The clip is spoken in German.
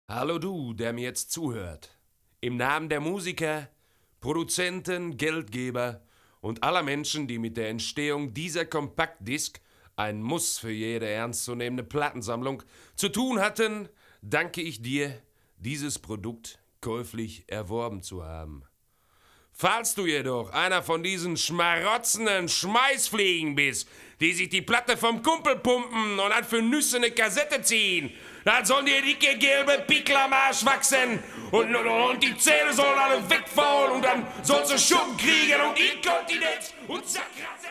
Hallo du, der mir jetzt zuhört. Im Namen der Musiker, Produzenten, Geldgeber und aller Menschen, die mit der Entstehung dieser Kompaktdisk, ein Muss für jede ernstzunehmende Plattensammlung, zu tun hatten, danke ich dir, dieses Produkt käuflich erworben zu haben. Falls du jedoch einer von diesen schmarotzenden Schmeißfliegen bist, die sich die Platte vom Kumpel pumpen und dann für Nüsse eine Kassette ziehen, dann sollen dir dicke gelbe Pickel am Arsch wachsen und die Zähne sollen alle wegfallen und dann sollst du Schuppen kriegen und Inkontinenz und Sackratze.